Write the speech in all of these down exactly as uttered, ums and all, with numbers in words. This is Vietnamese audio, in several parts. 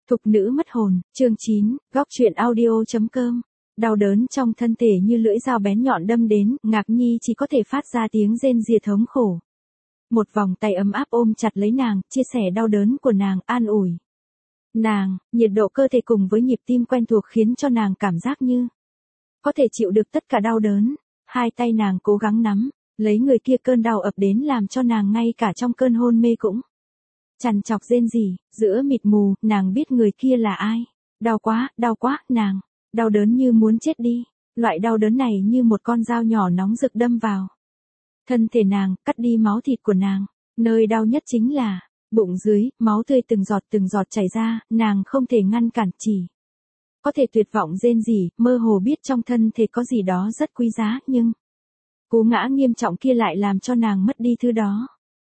Thục nữ mất hồn, chương chín, góc truyện audio.com. Đau đớn trong thân thể như lưỡi dao bén nhọn đâm đến, Ngạc Nhi chỉ có thể phát ra tiếng rên rỉ thống khổ. Một vòng tay ấm áp ôm chặt lấy nàng, chia sẻ đau đớn của nàng, an ủi. Nàng, nhiệt độ cơ thể cùng với nhịp tim quen thuộc khiến cho nàng cảm giác như có thể chịu được tất cả đau đớn. Hai tay nàng cố gắng nắm lấy người kia, cơn đau ập đến làm cho nàng ngay cả trong cơn hôn mê cũng trằn trọc rên rỉ, giữa mịt mù, nàng biết người kia là ai. Đau quá, đau quá, nàng, đau đớn như muốn chết đi, loại đau đớn này như một con dao nhỏ nóng rực đâm vào thân thể nàng, cắt đi máu thịt của nàng, nơi đau nhất chính là bụng dưới, máu tươi từng giọt từng giọt chảy ra, nàng không thể ngăn cản, chỉ có thể tuyệt vọng rên rỉ, mơ hồ biết trong thân thể có gì đó rất quý giá, nhưng cú ngã nghiêm trọng kia lại làm cho nàng mất đi thứ đó.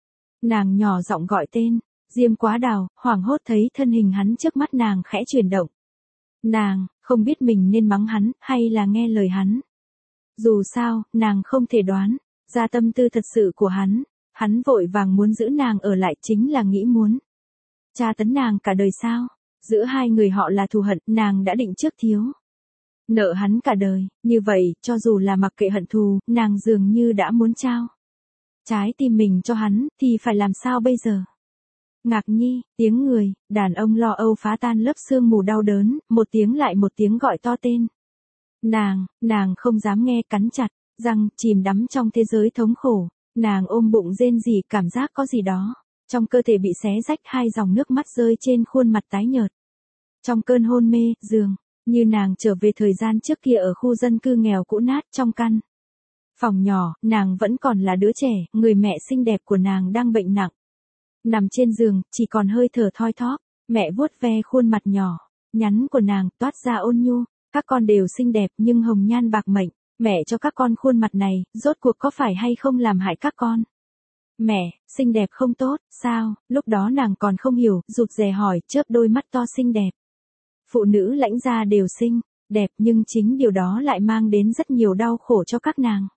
Nàng nhỏ giọng gọi tên Diêm Quá Đào, hoảng hốt thấy thân hình hắn trước mắt nàng khẽ chuyển động. Nàng không biết mình nên mắng hắn hay là nghe lời hắn. Dù sao, nàng không thể đoán ra tâm tư thật sự của hắn. Hắn vội vàng muốn giữ nàng ở lại chính là nghĩ muốn tra tấn nàng cả đời sao? Giữa hai người họ là thù hận, nàng đã định trước thiếu nợ hắn cả đời. Như vậy, cho dù là mặc kệ hận thù, nàng dường như đã muốn trao trái tim mình cho hắn, thì phải làm sao bây giờ? Ngạc Nhi, tiếng người, đàn ông lo âu phá tan lớp sương mù đau đớn, một tiếng lại một tiếng gọi to tên. Nàng, nàng không dám nghe, cắn chặt răng, chìm đắm trong thế giới thống khổ. Nàng ôm bụng rên rỉ, cảm giác có gì đó trong cơ thể bị xé rách, hai dòng nước mắt rơi trên khuôn mặt tái nhợt. Trong cơn hôn mê, dường như nàng trở về thời gian trước kia ở khu dân cư nghèo cũ nát. Trong căn phòng nhỏ, nàng vẫn còn là đứa trẻ, người mẹ xinh đẹp của nàng đang bệnh nặng. Nằm trên giường, chỉ còn hơi thở thoi thóp, mẹ vuốt ve khuôn mặt nhỏ nhắn của nàng, toát ra ôn nhu. Các con đều xinh đẹp nhưng hồng nhan bạc mệnh, mẹ cho các con khuôn mặt này, rốt cuộc có phải hay không làm hại các con? Mẹ, xinh đẹp không tốt, sao? Lúc đó nàng còn không hiểu, rụt rè hỏi, chớp đôi mắt to xinh đẹp. Phụ nữ lãnh gia đều xinh đẹp, nhưng chính điều đó lại mang đến rất nhiều đau khổ cho các nàng.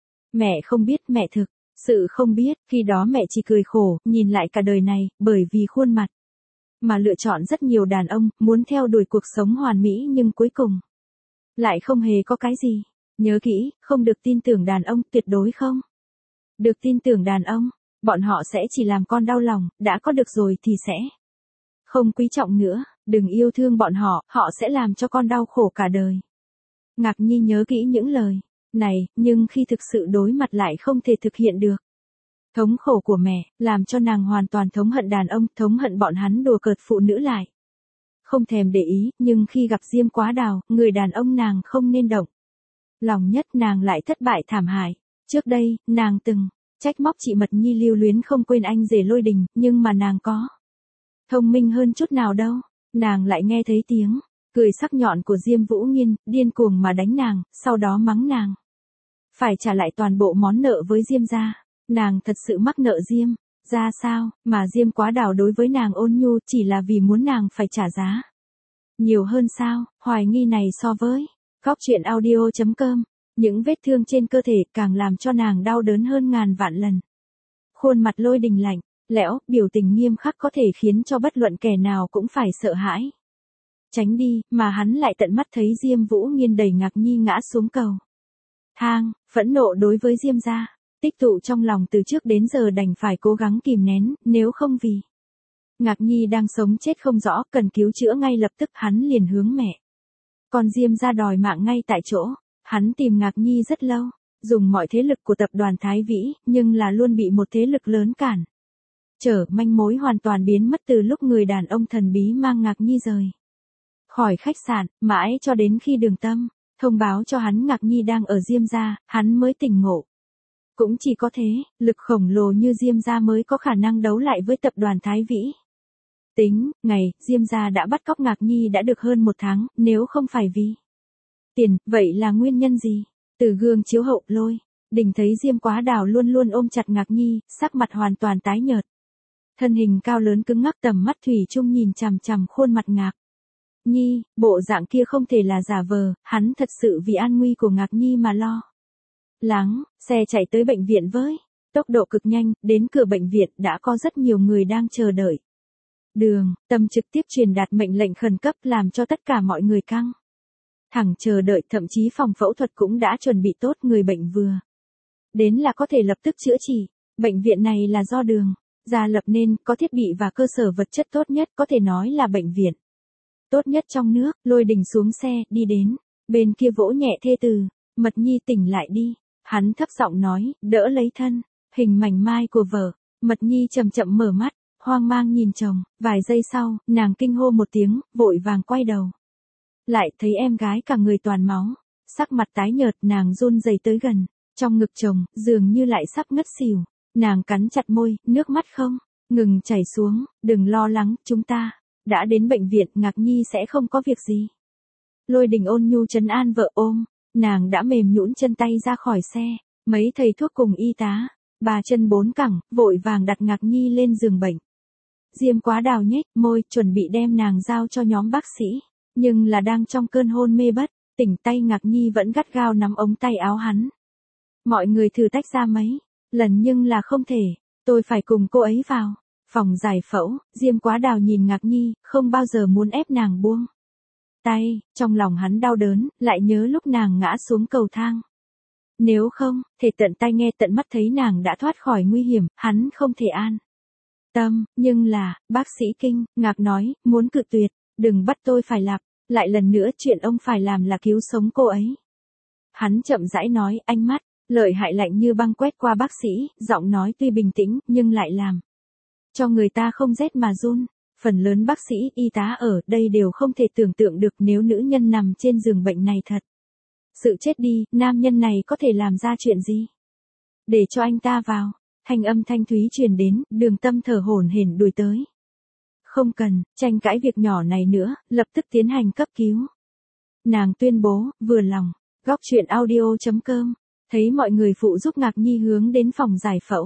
Mẹ không biết, mẹ thực sự không biết, khi đó mẹ chỉ cười khổ, nhìn lại cả đời này, bởi vì khuôn mặt mà lựa chọn rất nhiều đàn ông, muốn theo đuổi cuộc sống hoàn mỹ nhưng cuối cùng lại không hề có cái gì. Nhớ kỹ, không được tin tưởng đàn ông, tuyệt đối không được tin tưởng đàn ông, bọn họ sẽ chỉ làm con đau lòng, đã có được rồi thì sẽ không quý trọng nữa, đừng yêu thương bọn họ, họ sẽ làm cho con đau khổ cả đời. Ngạc Nhi nhớ kỹ những lời này, nhưng khi thực sự đối mặt lại không thể thực hiện được. Thống khổ của mẹ, làm cho nàng hoàn toàn thống hận đàn ông, thống hận bọn hắn đùa cợt phụ nữ lại. Không thèm để ý, nhưng khi gặp Diêm Quá Đào, người đàn ông nàng không nên động lòng nhất, nàng lại thất bại thảm hại. Trước đây, nàng từng trách móc chị Mật Nhi lưu luyến không quên anh rể Lôi Đình, nhưng mà nàng có thông minh hơn chút nào đâu. Nàng lại nghe thấy tiếng cười sắc nhọn của Diêm Vũ Nghiên, điên cuồng mà đánh nàng, sau đó mắng nàng phải trả lại toàn bộ món nợ với Diêm gia. Nàng thật sự mắc nợ Diêm gia sao, mà Diêm Quá Đào đối với nàng ôn nhu chỉ là vì muốn nàng phải trả giá nhiều hơn sao? Hoài nghi này so với góc truyện audio.com, những vết thương trên cơ thể càng làm cho nàng đau đớn hơn ngàn vạn lần. Khuôn mặt Lôi Đình lạnh lẽo, biểu tình nghiêm khắc có thể khiến cho bất luận kẻ nào cũng phải sợ hãi tránh đi, mà hắn lại tận mắt thấy Diêm Vũ Nghiên đẩy Ngạc Nhi ngã xuống cầu thang. Phẫn nộ đối với Diêm gia tích tụ trong lòng từ trước đến giờ đành phải cố gắng kìm nén, nếu không vì Ngạc Nhi đang sống chết không rõ, cần cứu chữa ngay lập tức, hắn liền hướng mẹ còn Diêm gia đòi mạng ngay tại chỗ. Hắn tìm Ngạc Nhi rất lâu, dùng mọi thế lực của tập đoàn Thái Vĩ, nhưng là luôn bị một thế lực lớn cản trở, manh mối hoàn toàn biến mất từ lúc người đàn ông thần bí mang Ngạc Nhi rời khỏi khách sạn, mãi cho đến khi Đường Tâm thông báo cho hắn Ngạc Nhi đang ở Diêm gia, hắn mới tỉnh ngộ. Cũng chỉ có thế, lực khổng lồ như Diêm gia mới có khả năng đấu lại với tập đoàn Thái Vĩ. Tính, ngày, Diêm gia đã bắt cóc Ngạc Nhi đã được hơn một tháng, nếu không phải vì tiền, vậy là nguyên nhân gì? Từ gương chiếu hậu, Lôi Đình thấy Diêm Quá Đào luôn luôn ôm chặt Ngạc Nhi, sắc mặt hoàn toàn tái nhợt. Thân hình cao lớn cứng ngắc, tầm mắt thủy chung nhìn chằm chằm khuôn mặt Ngạc Nhi, bộ dạng kia không thể là giả vờ, hắn thật sự vì an nguy của Ngạc Nhi mà lo lắng. Xe chạy tới bệnh viện với tốc độ cực nhanh, đến cửa bệnh viện đã có rất nhiều người đang chờ đợi. Đường, Tâm trực tiếp truyền đạt mệnh lệnh khẩn cấp làm cho tất cả mọi người căng thẳng chờ đợi, thậm chí phòng phẫu thuật cũng đã chuẩn bị tốt, người bệnh vừa đến là có thể lập tức chữa trị. Bệnh viện này là do Đường gia lập nên, có thiết bị và cơ sở vật chất tốt nhất, có thể nói là bệnh viện tốt nhất trong nước. Lôi Đình xuống xe, đi đến bên kia vỗ nhẹ thê từ, Mật Nhi tỉnh lại đi. Hắn thấp giọng nói, đỡ lấy thân hình mảnh mai của vợ. Mật Nhi chậm chậm mở mắt, hoang mang nhìn chồng, vài giây sau, nàng kinh hô một tiếng, vội vàng quay đầu. Lại thấy em gái cả người toàn máu, sắc mặt tái nhợt, nàng run rẩy tới gần, trong ngực chồng, dường như lại sắp ngất xỉu. Nàng cắn chặt môi, nước mắt không ngừng chảy xuống, đừng lo lắng, chúng ta đã đến bệnh viện, Ngạc Nhi sẽ không có việc gì. Lôi Đình ôn nhu trấn an vợ, ôm nàng đã mềm nhũn chân tay ra khỏi xe, mấy thầy thuốc cùng y tá, ba chân bốn cẳng, vội vàng đặt Ngạc Nhi lên giường bệnh. Diêm Quá Đào nhếch môi, chuẩn bị đem nàng giao cho nhóm bác sĩ, nhưng là đang trong cơn hôn mê bất tỉnh, tay Ngạc Nhi vẫn gắt gao nắm ống tay áo hắn. Mọi người thử tách ra mấy lần nhưng là không thể, tôi phải cùng cô ấy vào phòng giải phẫu. Diêm Quá Đào nhìn Ngạc Nhi, không bao giờ muốn ép nàng buông tay, trong lòng hắn đau đớn, lại nhớ lúc nàng ngã xuống cầu thang. Nếu không thể tận tay nghe tận mắt thấy nàng đã thoát khỏi nguy hiểm, hắn không thể an tâm. Nhưng là, bác sĩ kinh ngạc nói, muốn cự tuyệt, đừng bắt tôi phải lặp lại lần nữa, chuyện ông phải làm là cứu sống cô ấy. Hắn chậm rãi nói, ánh mắt lợi hại lạnh như băng quét qua bác sĩ, giọng nói tuy bình tĩnh, nhưng lại làm cho người ta không rét mà run. Phần lớn bác sĩ, y tá ở đây đều không thể tưởng tượng được nếu nữ nhân nằm trên giường bệnh này thật sự chết đi, nam nhân này có thể làm ra chuyện gì để cho anh ta vào. Thanh âm thanh thúy truyền đến, Đường Tâm thở hổn hển đuổi tới. Không cần tranh cãi việc nhỏ này nữa, lập tức tiến hành cấp cứu. Nàng tuyên bố, vừa lòng. Góc truyện audio chấm com. Thấy mọi người phụ giúp Ngạc Nhi hướng đến phòng giải phẫu.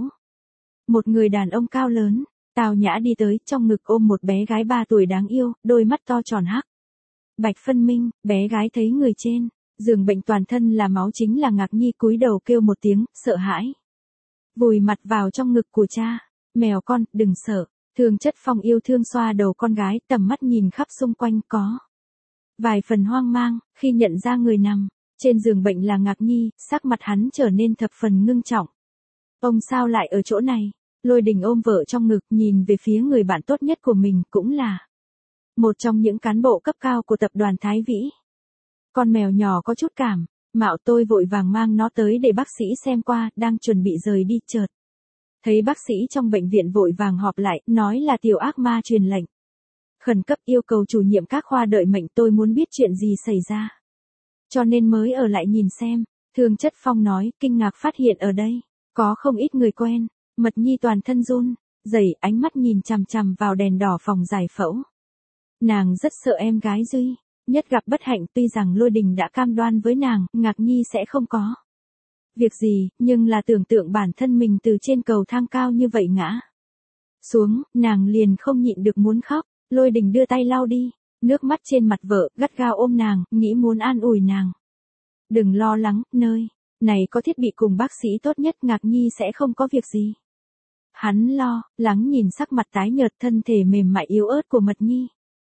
Một người đàn ông cao lớn, tào nhã đi tới, trong ngực ôm một bé gái ba tuổi đáng yêu, đôi mắt to tròn hắc bạch phân minh. Bé gái thấy người trên giường bệnh toàn thân là máu chính là Ngạc Nhi, cúi đầu kêu một tiếng, sợ hãi. Vùi mặt vào trong ngực của cha. Mèo con, đừng sợ. Thường Chất Phong yêu thương xoa đầu con gái, tầm mắt nhìn khắp xung quanh, có vài phần hoang mang, khi nhận ra người nằm trên giường bệnh là Ngạc Nhi, sắc mặt hắn trở nên thập phần ngưng trọng. Ông sao lại ở chỗ này? Lôi Đình ôm vợ trong ngực, nhìn về phía người bạn tốt nhất của mình, cũng là một trong những cán bộ cấp cao của tập đoàn Thái Vĩ. Con mèo nhỏ có chút cảm mạo, tôi vội vàng mang nó tới để bác sĩ xem qua, đang chuẩn bị rời đi, chợt thấy bác sĩ trong bệnh viện vội vàng họp lại, nói là tiểu ác ma truyền lệnh khẩn cấp yêu cầu chủ nhiệm các khoa đợi mệnh. Tôi muốn biết chuyện gì xảy ra, cho nên mới ở lại nhìn xem. Thường Chất Phong nói, kinh ngạc phát hiện ở đây có không ít người quen. Mật Nhi toàn thân run rẩy, ánh mắt nhìn chằm chằm vào đèn đỏ phòng giải phẫu. Nàng rất sợ em gái duy nhất gặp bất hạnh, tuy rằng Lôi Đình đã cam đoan với nàng, Ngạc Nhi sẽ không có việc gì, nhưng là tưởng tượng bản thân mình từ trên cầu thang cao như vậy ngã xuống, nàng liền không nhịn được muốn khóc. Lôi Đình đưa tay lau đi nước mắt trên mặt vợ, gắt gao ôm nàng, nghĩ muốn an ủi nàng. Đừng lo lắng, nơi này có thiết bị cùng bác sĩ tốt nhất, Ngạc Nhi sẽ không có việc gì. Hắn lo lắng nhìn sắc mặt tái nhợt, thân thể mềm mại yếu ớt của Mật Nhi.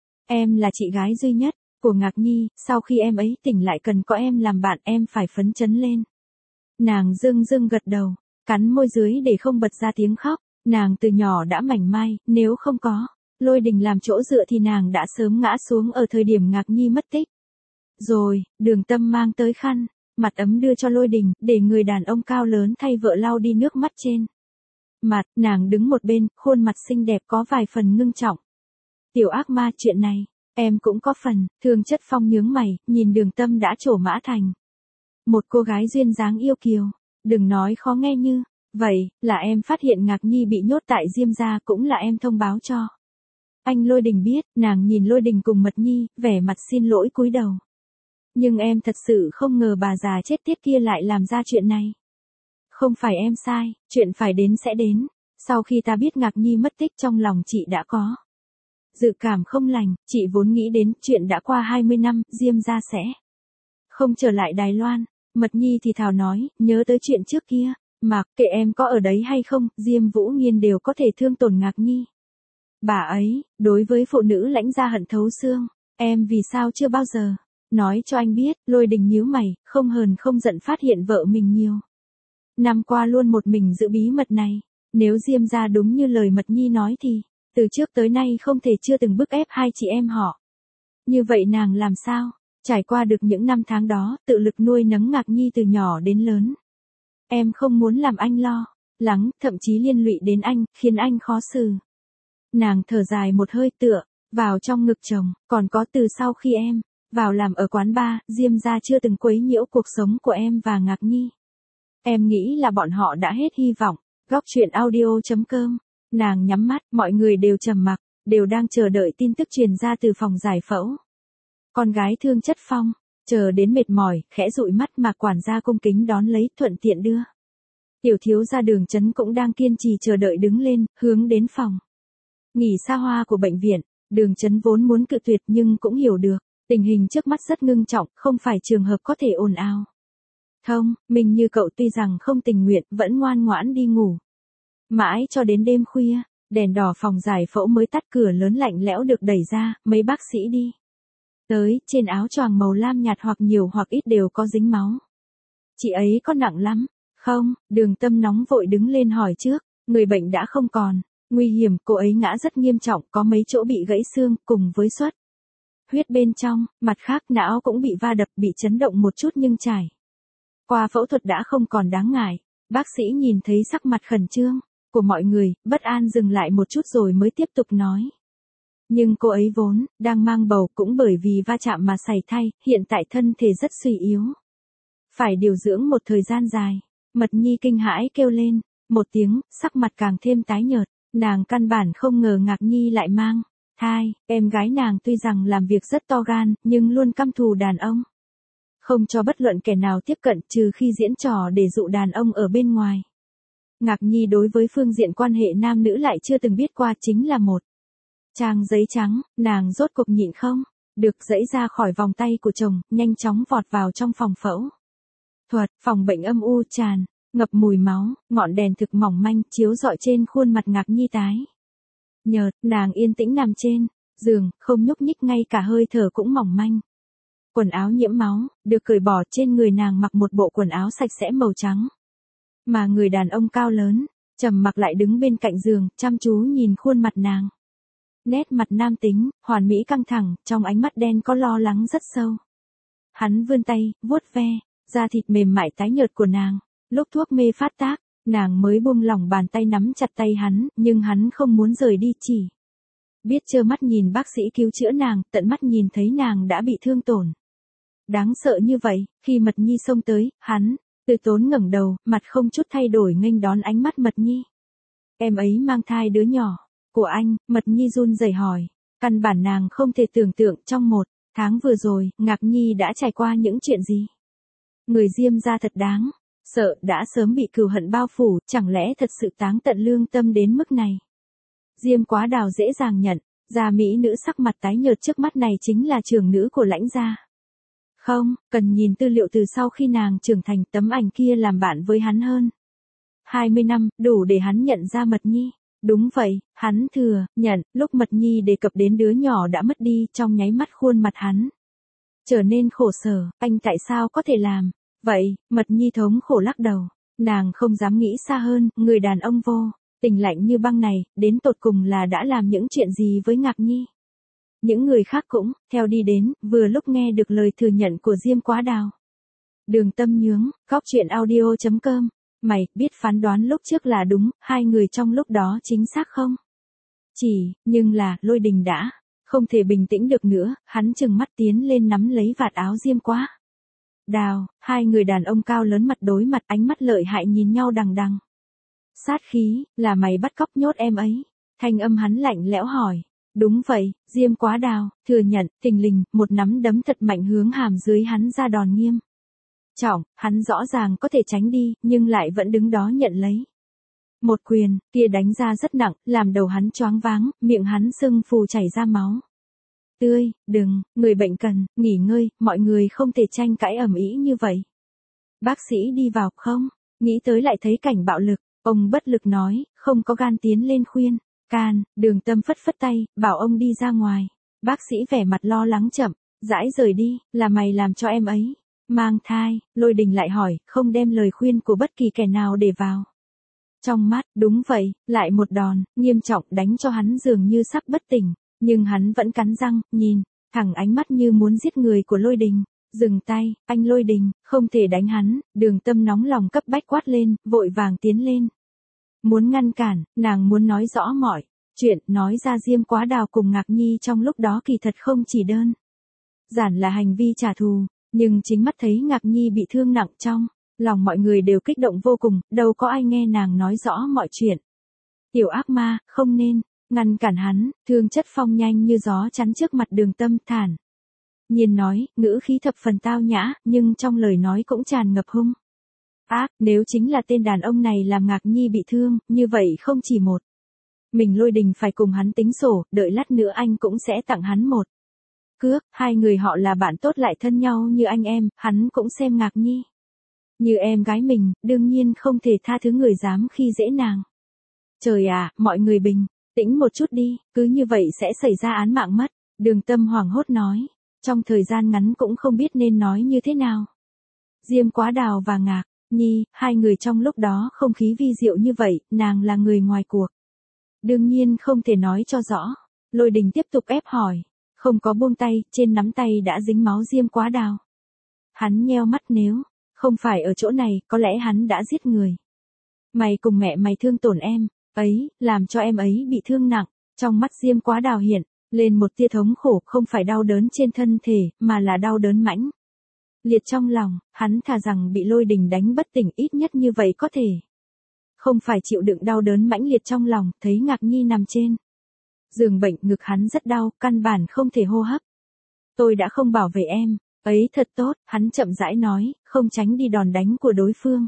Em là chị gái duy nhất của Ngạc Nhi, sau khi em ấy tỉnh lại cần có em làm bạn, em phải phấn chấn lên. Nàng dưng dưng gật đầu, cắn môi dưới để không bật ra tiếng khóc. Nàng từ nhỏ đã mảnh mai, nếu không có Lôi Đình làm chỗ dựa thì nàng đã sớm ngã xuống ở thời điểm Ngạc Nhi mất tích. Rồi, Đường Tâm mang tới khăn mặt ấm đưa cho Lôi Đình, để người đàn ông cao lớn thay vợ lau đi nước mắt trên mặt. Nàng đứng một bên, khuôn mặt xinh đẹp có vài phần ngưng trọng. Tiểu ác ma, chuyện này em cũng có phần. Thường Chất Phong nhướng mày, nhìn Đường Tâm đã trổ mã thành một cô gái duyên dáng yêu kiều. Đừng nói khó nghe như vậy, là em phát hiện Ngạc Nhi bị nhốt tại Diêm gia, cũng là em thông báo cho anh Lôi Đình biết. Nàng nhìn Lôi Đình cùng Mật Nhi, vẻ mặt xin lỗi cúi đầu. Nhưng em thật sự không ngờ bà già chết tiết kia lại làm ra chuyện này. Không phải em sai, chuyện phải đến sẽ đến. Sau khi ta biết Ngạc Nhi mất tích, trong lòng chị đã có dự cảm không lành. Chị vốn nghĩ đến chuyện đã qua hai mươi năm, Diêm gia sẽ không trở lại Đài Loan. Mật Nhi thì thào nói, nhớ tới chuyện trước kia, mặc kệ em có ở đấy hay không, Diêm Vũ Nghiên đều có thể thương tổn Ngạc Nhi. Bà ấy, đối với phụ nữ lãnh gia hận thấu xương, em vì sao chưa bao giờ nói cho anh biết. Lôi Đình nhíu mày, không hờn không giận phát hiện vợ mình nhiều năm qua luôn một mình giữ bí mật này. Nếu Diêm gia đúng như lời Mật Nhi nói thì, từ trước tới nay không thể chưa từng bức ép hai chị em họ. Như vậy nàng làm sao trải qua được những năm tháng đó, tự lực nuôi nấng Ngạc Nhi từ nhỏ đến lớn. Em không muốn làm anh lo lắng, thậm chí liên lụy đến anh, khiến anh khó xử. Nàng thở dài một hơi tựa vào trong ngực chồng, còn có từ sau khi em vào làm ở quán bar, Diêm gia chưa từng quấy nhiễu cuộc sống của em và Ngạc Nhi. Em nghĩ là bọn họ đã hết hy vọng. Góc truyện audio chấm com. Nàng nhắm mắt, mọi người đều trầm mặc, đều đang chờ đợi tin tức truyền ra từ phòng giải phẫu. Con gái Thương Chất Phong, chờ đến mệt mỏi, khẽ dụi mắt mà quản gia cung kính đón lấy, thuận tiện đưa. Tiểu thiếu gia Đường Chấn cũng đang kiên trì chờ đợi đứng lên, hướng đến phòng nghỉ xa hoa của bệnh viện. Đường Chấn vốn muốn cự tuyệt nhưng cũng hiểu được, tình hình trước mắt rất ngưng trọng, không phải trường hợp có thể ồn ào. Thông, mình như cậu tuy rằng không tình nguyện, vẫn ngoan ngoãn đi ngủ. Mãi cho đến đêm khuya, đèn đỏ phòng giải phẫu mới tắt, cửa lớn lạnh lẽo được đẩy ra, mấy bác sĩ đi tới, trên áo choàng màu lam nhạt hoặc nhiều hoặc ít đều có dính máu. Chị ấy có nặng lắm? Không, Đường Tâm nóng vội đứng lên hỏi trước, người bệnh đã không còn nguy hiểm, cô ấy ngã rất nghiêm trọng, có mấy chỗ bị gãy xương, cùng với xuất huyết bên trong, mặt khác não cũng bị va đập, bị chấn động một chút nhưng trải qua phẫu thuật đã không còn đáng ngại. Bác sĩ nhìn thấy sắc mặt khẩn trương của mọi người, bất an dừng lại một chút rồi mới tiếp tục nói. Nhưng cô ấy vốn đang mang bầu, cũng bởi vì va chạm mà sảy thai, hiện tại thân thể rất suy yếu, phải điều dưỡng một thời gian dài. Mật Nhi kinh hãi kêu lên một tiếng, sắc mặt càng thêm tái nhợt. Nàng căn bản không ngờ Ngạc Nhi lại mang thai. Em gái nàng tuy rằng làm việc rất to gan, nhưng luôn căm thù đàn ông, không cho bất luận kẻ nào tiếp cận, trừ khi diễn trò để dụ đàn ông ở bên ngoài. Ngạc Nhi đối với phương diện quan hệ nam nữ lại chưa từng biết qua, chính là một trang giấy trắng. Nàng rốt cuộc nhịn không được giãy ra khỏi vòng tay của chồng, nhanh chóng vọt vào trong phòng phẫu thuật. Phòng bệnh âm u tràn ngập mùi máu, ngọn đèn thực mỏng manh chiếu rọi trên khuôn mặt Ngạc Nhi tái nhợt. Nàng yên tĩnh nằm trên giường, không nhúc nhích, ngay cả hơi thở cũng mỏng manh. Quần áo nhiễm máu được cởi bỏ, trên người nàng mặc một bộ quần áo sạch sẽ màu trắng. Mà người đàn ông cao lớn trầm mặc lại đứng bên cạnh giường, chăm chú nhìn khuôn mặt nàng. Nét mặt nam tính, hoàn mỹ căng thẳng, trong ánh mắt đen có lo lắng rất sâu. Hắn vươn tay, vuốt ve da thịt mềm mại tái nhợt của nàng. Lúc thuốc mê phát tác, nàng mới buông lỏng bàn tay nắm chặt tay hắn, nhưng hắn không muốn rời đi, chỉ biết trơ mắt nhìn bác sĩ cứu chữa nàng, tận mắt nhìn thấy nàng đã bị thương tổn đáng sợ như vậy. Khi Mật Nhi xông tới, hắn từ tốn ngẩng đầu, mặt không chút thay đổi nghênh đón ánh mắt Mật Nhi. Em ấy mang thai đứa nhỏ của anh? Mật Nhi run rẩy hỏi. Căn bản nàng không thể tưởng tượng trong một tháng vừa rồi, Ngạc Nhi đã trải qua những chuyện gì. Người Diêm gia thật đáng sợ, đã sớm bị cừu hận bao phủ, chẳng lẽ thật sự táng tận lương tâm đến mức này. Diêm Quá Đào dễ dàng nhận ra mỹ nữ sắc mặt tái nhợt trước mắt này chính là trưởng nữ của Lãnh gia. Không, cần nhìn tư liệu từ sau khi nàng trưởng thành, tấm ảnh kia làm bạn với hắn hơn hai mươi năm, đủ để hắn nhận ra Mật Nhi. Đúng vậy, hắn thừa nhận, lúc Mật Nhi đề cập đến đứa nhỏ đã mất đi, trong nháy mắt khuôn mặt hắn trở nên khổ sở. Anh tại sao có thể làm vậy? Mật Nhi thống khổ lắc đầu. Nàng không dám nghĩ xa hơn, người đàn ông vô tình lạnh như băng này, đến tột cùng là đã làm những chuyện gì với Ngạc Nhi. Những người khác cũng theo đi đến, vừa lúc nghe được lời thừa nhận của Diêm Quá Đào. Đường Tâm nhướng, góc truyện audio chấm com. Mày biết phán đoán lúc trước là đúng, hai người trong lúc đó chính xác không? Chỉ, nhưng là, Lôi Đình đã không thể bình tĩnh được nữa, hắn trừng mắt tiến lên nắm lấy vạt áo Diêm Quá Đào. Hai người đàn ông cao lớn mặt đối mặt, ánh mắt lợi hại nhìn nhau đằng đằng sát khí. Là mày bắt cóc nhốt em ấy? Thanh âm hắn lạnh lẽo hỏi. Đúng vậy, Diêm Quá Đào thừa nhận. Thình lình, một nắm đấm thật mạnh hướng hàm dưới hắn ra đòn nghiêm trọng. Hắn rõ ràng có thể tránh đi, nhưng lại vẫn đứng đó nhận lấy. Một quyền kia đánh ra rất nặng, làm đầu hắn choáng váng, miệng hắn sưng phù chảy ra máu tươi. Đừng, người bệnh cần nghỉ ngơi, mọi người không thể tranh cãi ầm ĩ như vậy. Bác sĩ đi vào. Không, nghĩ tới lại thấy cảnh bạo lực. Ông bất lực nói, không có gan tiến lên khuyên Can, Đường Tâm phất phất tay, bảo ông đi ra ngoài. Bác sĩ vẻ mặt lo lắng chậm, rãi rời đi, là mày làm cho em ấy mang thai. Lôi Đình lại hỏi, không đem lời khuyên của bất kỳ kẻ nào để vào trong mắt. Đúng vậy, lại một đòn, nghiêm trọng đánh cho hắn dường như sắp bất tỉnh, nhưng hắn vẫn cắn răng, nhìn thẳng ánh mắt như muốn giết người của Lôi Đình. Dừng tay, anh Lôi Đình, không thể đánh hắn. Đường Tâm nóng lòng cấp bách quát lên, vội vàng tiến lên. Muốn ngăn cản, nàng muốn nói rõ mọi chuyện, nói ra Diêm Quá Đào cùng Ngạc Nhi trong lúc đó kỳ thật không chỉ đơn giản là hành vi trả thù, nhưng chính mắt thấy Ngạc Nhi bị thương nặng trong lòng mọi người đều kích động vô cùng, đâu có ai nghe nàng nói rõ mọi chuyện. Tiểu ác ma, không nên ngăn cản hắn. Thương Chất Phong nhanh như gió chắn trước mặt Đường Tâm, thản nhiên nói, ngữ khí thập phần tao nhã, nhưng trong lời nói cũng tràn ngập hung ác. Nếu chính là tên đàn ông này làm Ngạc Nhi bị thương, như vậy không chỉ một mình Lôi Đình phải cùng hắn tính sổ, đợi lát nữa anh cũng sẽ tặng hắn một cước. Hai người họ là bạn tốt lại thân nhau như anh em, hắn cũng xem Ngạc Nhi như em gái mình, đương nhiên không thể tha thứ người dám khi dễ nàng. Trời à, mọi người bình tĩnh một chút đi, cứ như vậy sẽ xảy ra án mạng mất. Đường Tâm hoảng hốt nói, trong thời gian ngắn cũng không biết nên nói như thế nào. Diêm Quá Đào và Ngạc Nhi, hai người trong lúc đó không khí vi diệu như vậy, nàng là người ngoài cuộc, đương nhiên không thể nói cho rõ. Lôi Đình tiếp tục ép hỏi, không có buông tay, trên nắm tay đã dính máu Diêm Quá Đào. Hắn nheo mắt, nếu không phải ở chỗ này, có lẽ hắn đã giết người. Mày cùng mẹ mày thương tổn em ấy, làm cho em ấy bị thương nặng. Trong mắt Diêm Quá Đào hiện lên một tia thống khổ, không phải đau đớn trên thân thể, mà là đau đớn mãnh liệt trong lòng. Hắn thà rằng bị Lôi Đình đánh bất tỉnh, ít nhất như vậy có thể không phải chịu đựng đau đớn mãnh liệt trong lòng. Thấy Ngạc Nhi nằm trên giường bệnh, ngực hắn rất đau, căn bản không thể hô hấp. Tôi đã không bảo vệ em ấy thật tốt, hắn chậm rãi nói, không tránh đi đòn đánh của đối phương.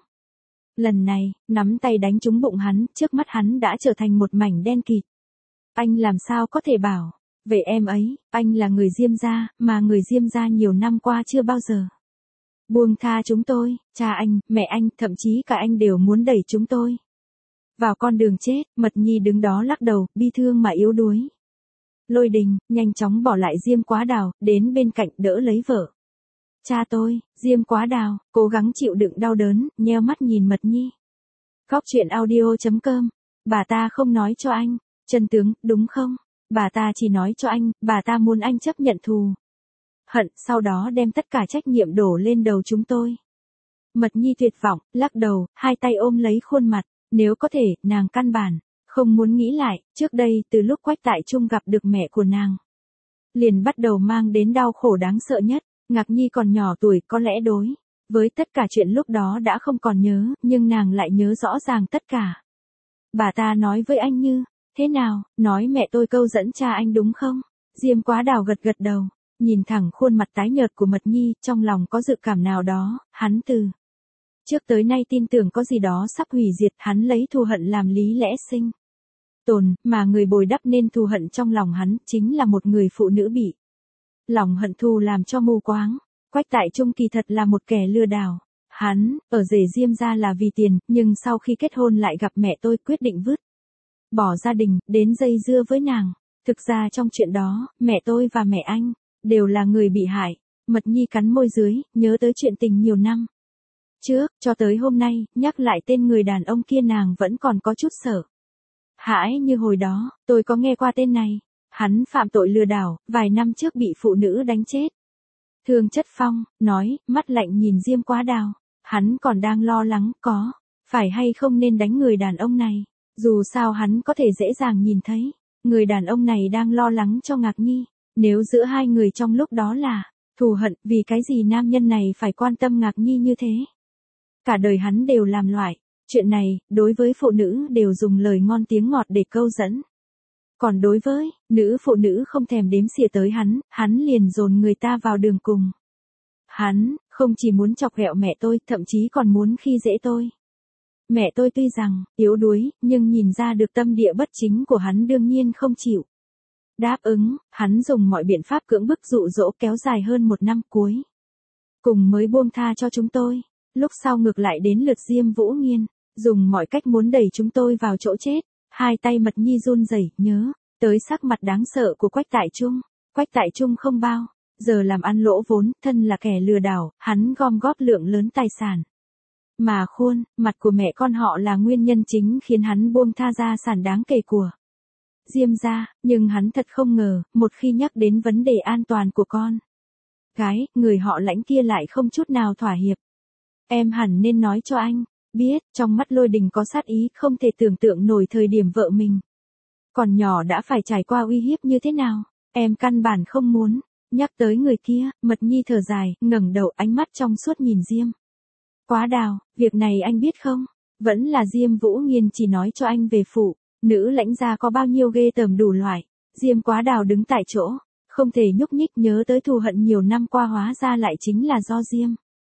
Lần này, nắm tay đánh trúng bụng hắn, trước mắt hắn đã trở thành một mảnh đen kịt. Anh làm sao có thể bảo vệ em ấy, anh là người Diêm gia, mà người Diêm gia nhiều năm qua chưa bao giờ buông tha chúng tôi. Cha anh, mẹ anh, thậm chí cả anh đều muốn đẩy chúng tôi vào con đường chết. Mật Nhi đứng đó lắc đầu, bi thương mà yếu đuối. Lôi Đình nhanh chóng bỏ lại Diêm Quá Đào, đến bên cạnh đỡ lấy vợ. Cha tôi. Diêm Quá Đào cố gắng chịu đựng đau đớn, nheo mắt nhìn Mật Nhi. Góc truyện audio chấm com. Bà ta không nói cho anh chân tướng, đúng không? Bà ta chỉ nói cho anh, bà ta muốn anh chấp nhận thù hận, sau đó đem tất cả trách nhiệm đổ lên đầu chúng tôi. Mật Nhi tuyệt vọng, lắc đầu, hai tay ôm lấy khuôn mặt. Nếu có thể, nàng căn bản không muốn nghĩ lại. Trước đây, từ lúc Quách Tại Trung gặp được mẹ của nàng, liền bắt đầu mang đến đau khổ đáng sợ nhất. Ngạc Nhi còn nhỏ tuổi, có lẽ đối với tất cả chuyện lúc đó đã không còn nhớ, nhưng nàng lại nhớ rõ ràng tất cả. Bà ta nói với anh như thế nào? Nói mẹ tôi câu dẫn cha anh đúng không? Diêm Quá Đào gật gật đầu, nhìn thẳng khuôn mặt tái nhợt của Mật Nhi, trong lòng có dự cảm nào đó. Hắn từ trước tới nay tin tưởng có gì đó sắp hủy diệt. Hắn lấy thù hận làm lý lẽ sinh tồn, mà người bồi đắp nên thù hận trong lòng hắn chính là một người phụ nữ bị lòng hận thù làm cho mù quáng. Quách Tại Trung kỳ thật là một kẻ lừa đảo. Hắn ở rể Diêm gia là vì tiền, nhưng sau khi kết hôn lại gặp mẹ tôi, quyết định vứt bỏ gia đình, đến dây dưa với nàng. Thực ra trong chuyện đó, mẹ tôi và mẹ anh đều là người bị hại. Mật Nhi cắn môi dưới, nhớ tới chuyện tình nhiều năm trước, cho tới hôm nay, nhắc lại tên người đàn ông kia nàng vẫn còn có chút sợ hãi như hồi đó. Tôi có nghe qua tên này. Hắn phạm tội lừa đảo, vài năm trước bị phụ nữ đánh chết. Thương Chất Phong nói, mắt lạnh nhìn Diêm Quá Đào. Hắn còn đang lo lắng, có phải hay không nên đánh người đàn ông này. Dù sao hắn có thể dễ dàng nhìn thấy, người đàn ông này đang lo lắng cho Ngạc Nhi. Nếu giữa hai người trong lúc đó là thù hận, vì cái gì nam nhân này phải quan tâm Ngạc Nhi như thế? Cả đời hắn đều làm loại chuyện này, đối với phụ nữ đều dùng lời ngon tiếng ngọt để câu dẫn. Còn đối với nữ phụ nữ không thèm đếm xỉa tới hắn, hắn liền dồn người ta vào đường cùng. Hắn không chỉ muốn chọc ghẹo mẹ tôi, thậm chí còn muốn khi dễ tôi. Mẹ tôi tuy rằng yếu đuối, nhưng nhìn ra được tâm địa bất chính của hắn, đương nhiên không chịu đáp ứng. Hắn dùng mọi biện pháp cưỡng bức dụ dỗ, kéo dài hơn một năm, cuối cùng mới buông tha cho chúng tôi. Lúc sau ngược lại đến lượt Diêm Vũ Nghiên, dùng mọi cách muốn đẩy chúng tôi vào chỗ chết. Hai tay Mật Nhi run rẩy, nhớ tới sắc mặt đáng sợ của Quách Tại Trung. Quách Tại Trung không bao giờ làm ăn lỗ vốn, thân là kẻ lừa đảo, hắn gom góp lượng lớn tài sản. Mà khuôn mặt của mẹ con họ là nguyên nhân chính khiến hắn buông tha gia sản đáng kể của Diêm gia, nhưng hắn thật không ngờ, một khi nhắc đến vấn đề an toàn của con gái, người họ Lãnh kia lại không chút nào thỏa hiệp. Em hẳn nên nói cho anh biết, trong mắt Lôi Đình có sát ý, không thể tưởng tượng nổi thời điểm vợ mình còn nhỏ đã phải trải qua uy hiếp như thế nào. Em căn bản không muốn nhắc tới người kia. Mật Nhi thở dài, ngẩng đầu, ánh mắt trong suốt nhìn Diêm Quá Đào. Việc này anh biết không? Vẫn là Diêm Vũ Nghiên chỉ nói cho anh về phụ nữ Lãnh gia có bao nhiêu ghê tởm đủ loại. Diêm Quá Đào đứng tại chỗ, không thể nhúc nhích, nhớ tới thù hận nhiều năm qua hóa ra lại chính là do Diêm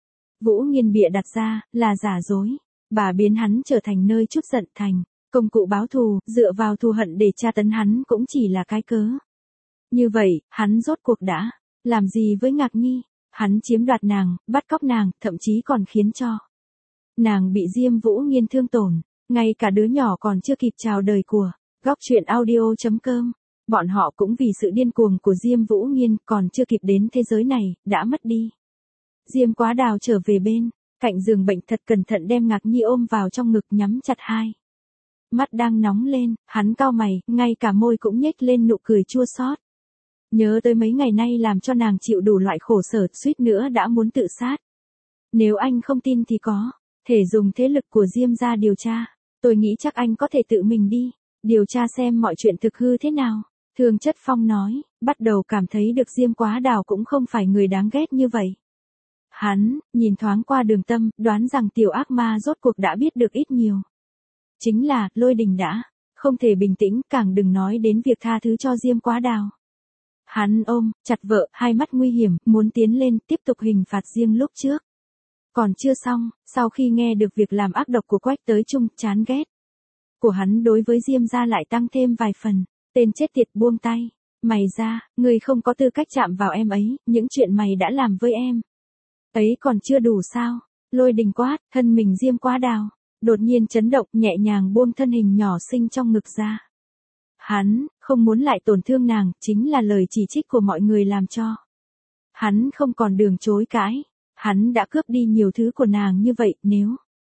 Vũ Nghiên bịa đặt ra, là giả dối. Bà biến hắn trở thành nơi chút giận thành công cụ báo thù, dựa vào thù hận để tra tấn hắn cũng chỉ là cái cớ. Như vậy, hắn rốt cuộc đã làm gì với Ngạc Nhi? Hắn chiếm đoạt nàng, bắt cóc nàng, thậm chí còn khiến cho nàng bị Diêm Vũ Nghiên thương tổn, ngay cả đứa nhỏ còn chưa kịp chào đời của Góc Truyện Audio chấm com. Bọn họ cũng vì sự điên cuồng của Diêm Vũ Nghiên còn chưa kịp đến thế giới này, đã mất đi. Diêm Quá Đào trở về bên cạnh giường bệnh, thật cẩn thận đem Ngạc Nhi ôm vào trong ngực, nhắm chặt hai mắt đang nóng lên, hắn cau mày, ngay cả môi cũng nhếch lên nụ cười chua xót. Nhớ tới mấy ngày nay làm cho nàng chịu đủ loại khổ sở, suýt nữa đã muốn tự sát. Nếu anh không tin thì có thể dùng thế lực của Diêm gia điều tra. Tôi nghĩ chắc anh có thể tự mình đi điều tra xem mọi chuyện thực hư thế nào. Thương Chất Phong nói, bắt đầu cảm thấy được Diêm Quá Đào cũng không phải người đáng ghét như vậy. Hắn nhìn thoáng qua Đường Tâm, đoán rằng tiểu ác ma rốt cuộc đã biết được ít nhiều. Chính là, Lôi Đình đã không thể bình tĩnh, càng đừng nói đến việc tha thứ cho Diêm Quá Đào. Hắn ôm chặt vợ, hai mắt nguy hiểm, muốn tiến lên tiếp tục hình phạt riêng lúc trước. Còn chưa xong, sau khi nghe được việc làm ác độc của Quách Tới Trung, chán ghét của hắn đối với Diêm gia lại tăng thêm vài phần. Tên chết tiệt, buông tay. Mày ra, ngươi không có tư cách chạm vào em ấy, những chuyện mày đã làm với em ấy còn chưa đủ sao? Lôi Đình quát, thân mình Diêm Quá Đào đột nhiên chấn động, nhẹ nhàng buông thân hình nhỏ xinh trong ngực ra. Hắn không muốn lại tổn thương nàng, chính là lời chỉ trích của mọi người làm cho hắn không còn đường chối cãi. Hắn đã cướp đi nhiều thứ của nàng như vậy, nếu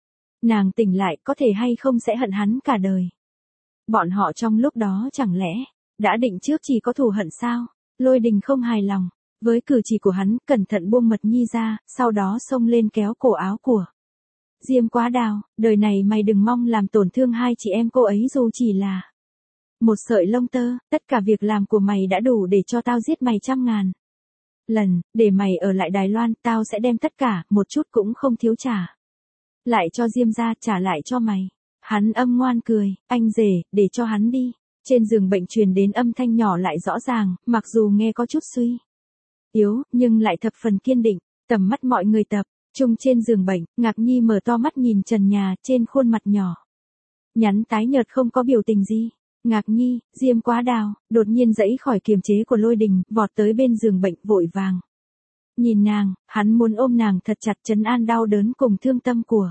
nàng tỉnh lại có thể hay không sẽ hận hắn cả đời. Bọn họ trong lúc đó chẳng lẽ đã định trước chỉ có thù hận sao? Lôi Đình không hài lòng với cử chỉ của hắn, cẩn thận buông Mật Nhi ra, sau đó xông lên kéo cổ áo của Diêm Quá Đào. Đời này mày đừng mong làm tổn thương hai chị em cô ấy dù chỉ là một sợi lông tơ. Tất cả việc làm của mày đã đủ để cho tao giết mày trăm ngàn lần. Để mày ở lại Đài Loan, tao sẽ đem tất cả, một chút cũng không thiếu trả lại cho Diêm gia, trả lại cho mày. Hắn âm ngoan cười, anh rể, để cho hắn đi. Trên giường bệnh truyền đến âm thanh nhỏ lại rõ ràng, mặc dù nghe có chút suy yếu, nhưng lại thập phần kiên định. Tầm mắt mọi người tập trung trên giường bệnh, Ngạc Nhi mở to mắt nhìn trần nhà, trên khuôn mặt nhỏ nhắn tái nhợt không có biểu tình gì. Ngạc Nhi, Diêm Quá Đào đột nhiên giãy khỏi kiềm chế của Lôi Đình, vọt tới bên giường bệnh, vội vàng nhìn nàng. Hắn muốn ôm nàng thật chặt, trấn an đau đớn cùng thương tâm của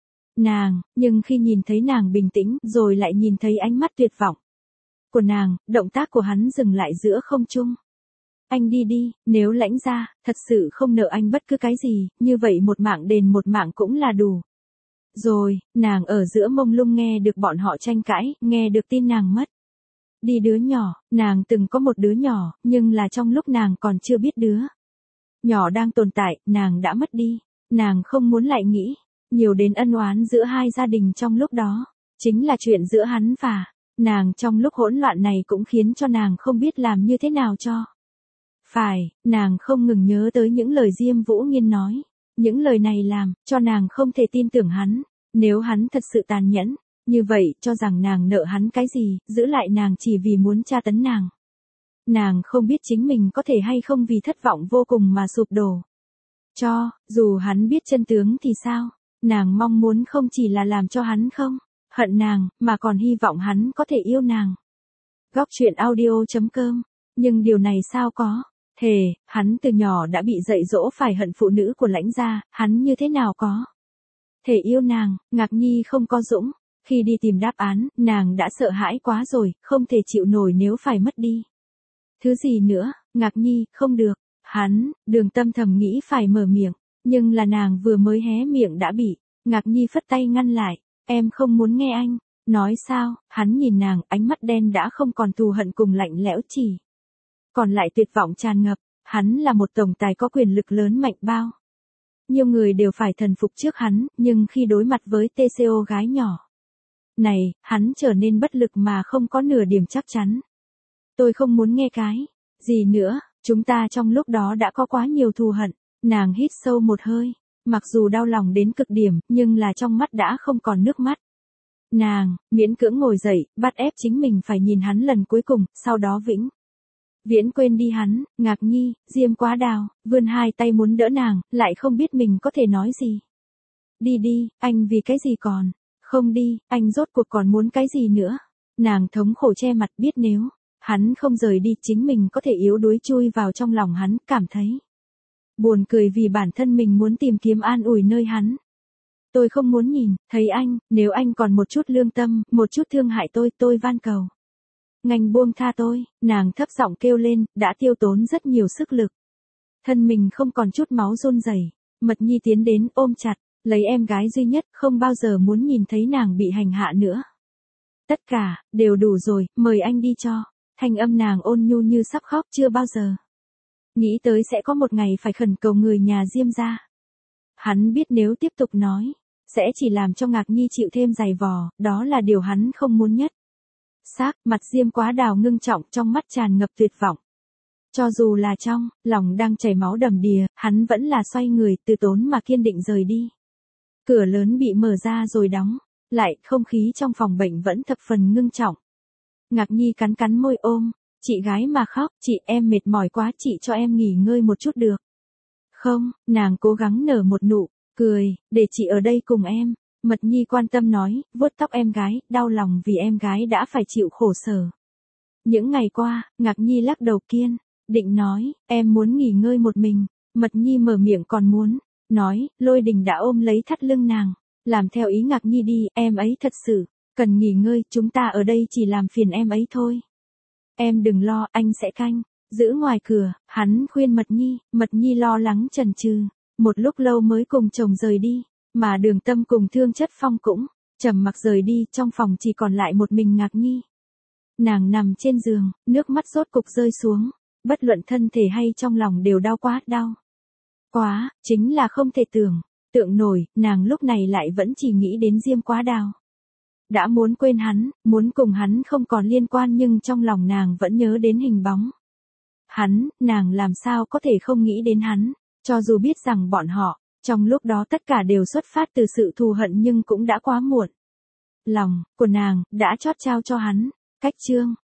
nàng, nhưng khi nhìn thấy nàng bình tĩnh, rồi lại nhìn thấy ánh mắt tuyệt vọng của nàng, động tác của hắn dừng lại giữa không trung. Anh đi đi, nếu Lãnh gia thật sự không nợ anh bất cứ cái gì, như vậy một mạng đền một mạng cũng là đủ rồi. Nàng ở giữa mông lung nghe được bọn họ tranh cãi, nghe được tin nàng mất đi đứa nhỏ. Nàng từng có một đứa nhỏ, nhưng là trong lúc nàng còn chưa biết đứa nhỏ đang tồn tại, nàng đã mất đi. Nàng không muốn lại nghĩ nhiều đến ân oán giữa hai gia đình trong lúc đó. Chính là chuyện giữa hắn và nàng trong lúc hỗn loạn này cũng khiến cho nàng không biết làm như thế nào cho phải. Nàng không ngừng nhớ tới những lời Diêm Vũ Nghiên nói. Những lời này làm cho nàng không thể tin tưởng hắn. Nếu hắn thật sự tàn nhẫn như vậy, cho rằng nàng nợ hắn cái gì, giữ lại nàng chỉ vì muốn tra tấn nàng. Nàng không biết chính mình có thể hay không vì thất vọng vô cùng mà sụp đổ. Cho dù hắn biết chân tướng thì sao? Nàng mong muốn không chỉ là làm cho hắn không hận nàng, mà còn hy vọng hắn có thể yêu nàng. Góc Truyện Audio chấm com. Nhưng điều này sao có thể? Hắn từ nhỏ đã bị dạy dỗ phải hận phụ nữ của Lãnh gia, hắn như thế nào có thể yêu nàng? Ngạc Nhi không có dũng Khi đi tìm đáp án, nàng đã sợ hãi quá rồi, không thể chịu nổi nếu phải mất đi. Thứ gì nữa, Ngạc Nhi, không được. Hắn, Đường Tâm thầm nghĩ phải mở miệng, nhưng là nàng vừa mới hé miệng đã bị Ngạc Nhi phất tay ngăn lại. Em không muốn nghe anh. Nói sao? Hắn nhìn nàng, ánh mắt đen đã không còn thù hận cùng lạnh lẽo chỉ còn lại tuyệt vọng tràn ngập. Hắn là một tổng tài có quyền lực lớn mạnh bao nhiều người đều phải thần phục trước hắn, nhưng khi đối mặt với tê xê ô gái nhỏ này, hắn trở nên bất lực mà không có nửa điểm chắc chắn. Tôi không muốn nghe cái gì nữa, chúng ta trong lúc đó đã có quá nhiều thù hận. Nàng hít sâu một hơi, mặc dù đau lòng đến cực điểm, nhưng là trong mắt đã không còn nước mắt. Nàng, miễn cưỡng ngồi dậy, bắt ép chính mình phải nhìn hắn lần cuối cùng, sau đó vĩnh viễn quên đi hắn. Ngạc Nhi, Diêm Quá Đào, vươn hai tay muốn đỡ nàng, lại không biết mình có thể nói gì. Đi đi, anh vì cái gì còn không đi, anh rốt cuộc còn muốn cái gì nữa. Nàng thống khổ che mặt, biết nếu hắn không rời đi chính mình có thể yếu đuối chui vào trong lòng hắn, cảm thấy buồn cười vì bản thân mình muốn tìm kiếm an ủi nơi hắn. Tôi không muốn nhìn thấy anh, nếu anh còn một chút lương tâm, một chút thương hại tôi, tôi van cầu ngành buông tha tôi. Nàng thấp giọng kêu lên, đã tiêu tốn rất nhiều sức lực. Thân mình không còn chút máu run rẩy. Mật Nhi tiến đến ôm chặt lấy em gái duy nhất, không bao giờ muốn nhìn thấy nàng bị hành hạ nữa. Tất cả đều đủ rồi, mời anh đi cho. Thanh âm nàng ôn nhu như sắp khóc, chưa bao giờ nghĩ tới sẽ có một ngày phải khẩn cầu người nhà Diêm gia. Hắn biết nếu tiếp tục nói, sẽ chỉ làm cho Ngạc Nhi chịu thêm dày vò, đó là điều hắn không muốn nhất. Sắc mặt Diêm Quá Đào ngưng trọng, trong mắt tràn ngập tuyệt vọng. Cho dù là trong lòng đang chảy máu đầm đìa, hắn vẫn là xoay người, từ tốn mà kiên định rời đi. Cửa lớn bị mở ra rồi đóng lại, không khí trong phòng bệnh vẫn thập phần ngưng trọng. Ngạc Nhi cắn cắn môi ôm chị gái mà khóc. Chị, em mệt mỏi quá, chị cho em nghỉ ngơi một chút được không? Nàng cố gắng nở một nụ cười, để chị ở đây cùng em. Mật Nhi quan tâm nói, vuốt tóc em gái, đau lòng vì em gái đã phải chịu khổ sở những ngày qua. Ngạc Nhi lắc đầu kiên định nói, em muốn nghỉ ngơi một mình. Mật Nhi mở miệng còn muốn nói, Lôi Đình đã ôm lấy thắt lưng nàng, làm theo ý Ngạc Nhi đi. Em ấy thật sự cần nghỉ ngơi, chúng ta ở đây chỉ làm phiền em ấy thôi. Em đừng lo, anh sẽ canh giữ ngoài cửa. Hắn khuyên Mật Nhi. Mật Nhi lo lắng chần chừ một lúc lâu mới cùng chồng rời đi, mà Đường Tâm cùng Thương Chất Phong cũng trầm mặc rời đi. Trong phòng chỉ còn lại một mình Ngạc Nhi. Nàng nằm trên giường, nước mắt rốt cục rơi xuống, bất luận thân thể hay trong lòng đều đau quá, đau quá, chính là không thể tưởng tượng nổi. Nàng lúc này lại vẫn chỉ nghĩ đến Diêm Quá Đào. Đã muốn quên hắn, muốn cùng hắn không còn liên quan, nhưng trong lòng nàng vẫn nhớ đến hình bóng hắn. Nàng làm sao có thể không nghĩ đến hắn, cho dù biết rằng bọn họ trong lúc đó tất cả đều xuất phát từ sự thù hận, nhưng cũng đã quá muộn. Lòng của nàng đã chót trao cho hắn. Cách chương